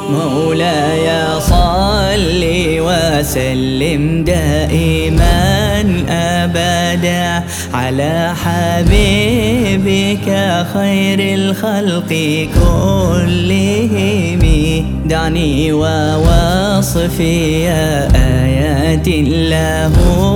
مولاي صل وسلم دائما أبدا على حبيبك خير الخلق كلهم. دعني ووصفي آيات له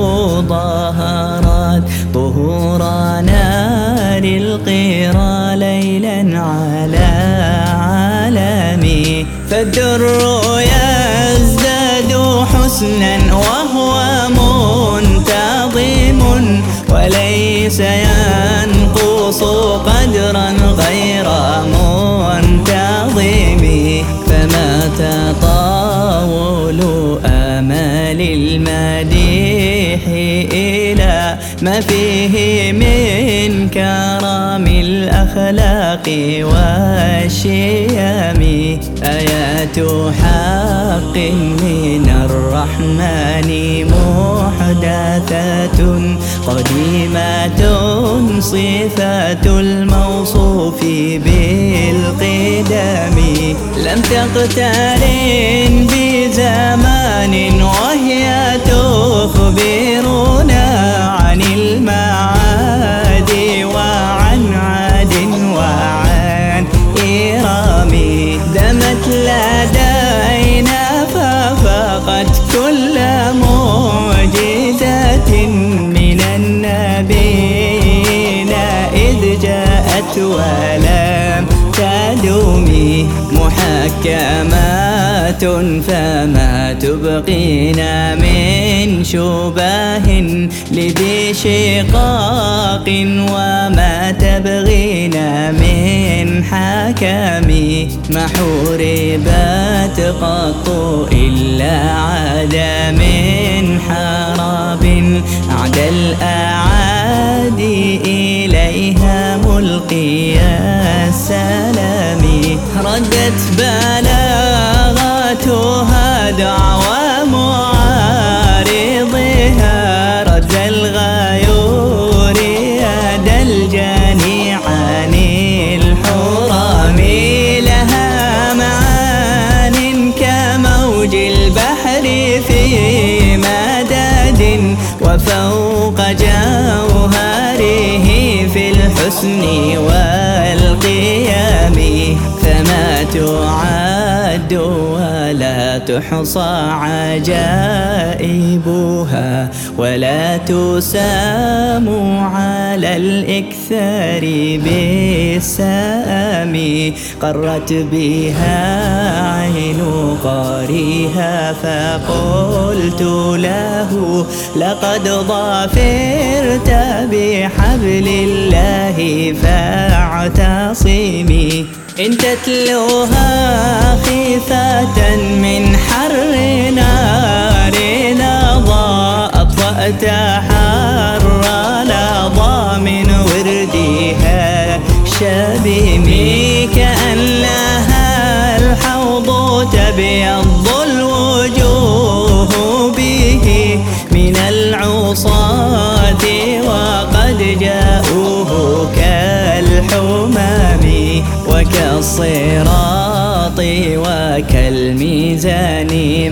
ظهرت طهور نار القرى ليلا على عالمي. فالدر يزداد حسنا وهو منتظم وليس ينقص قدرا غير منتظم. فما تطاول آمال المديح إلى ما فيه من كرم الأخلاق والشيم. آيات حق من الرحمن محدثة قديمة صفات الموصوف بالقدم. لم تقترن بزمان وهي تخبرنا عن المعاد وعن عاد وعن إرم. دمت لدينا ففقت كل معجزة من النبيين إذ جاءت ولم تدوم. محكمات فما تبقينا من شبه لذي شقاق وما تبغينا من حكم. ما حوربت قط إلا عاد من حرب عد الأعادي إليها ملقي السلام. ردت بلاغتها دعوى معارضها رد الغيور يد الجاني عن الحرام. لها معان كموج البحر في مدد وفوق جوهره في الحسن والقيام. فما تعد ولا تحصى عجائبها ولا تسام على الإكثار بالسام. قرت بها عين قاريها فقلت له لقد ظفرت بحبل الله فاعتصمي. إن تتلوها خيفة من حر نار لظى أطفأت حر لظى من وردها شبيمي. كأنها الحوض تبيض الوجوه به من العصاة وقد جاءوه كالحمام وكالصراط وكالميزان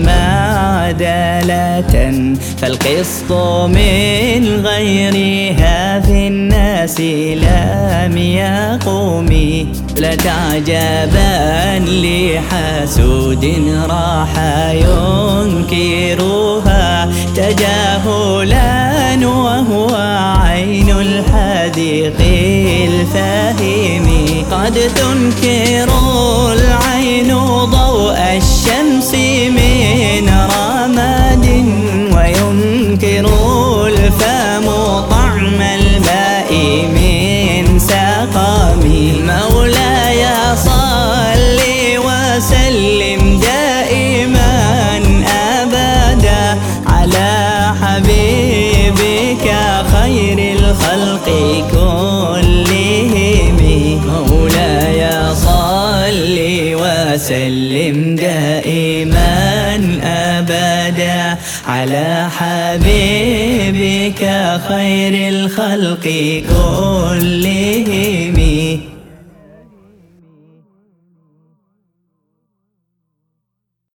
معدلة. فالقسط من غيرها في الناس لم يقوم. لا تعجبا لحسود راح ينكرها تجاهلا وهو عين الحديق الفاهم. قد تنكر العين ضوء الشمس من رماد وينكر الفم طعم الماء من سقم. مولاي صل وسلم دائما أبدا على حبيبك خير الخلق كلهم. مولاي صل وسلم دائما أبدا على حبيبك خير الخلق كلهم.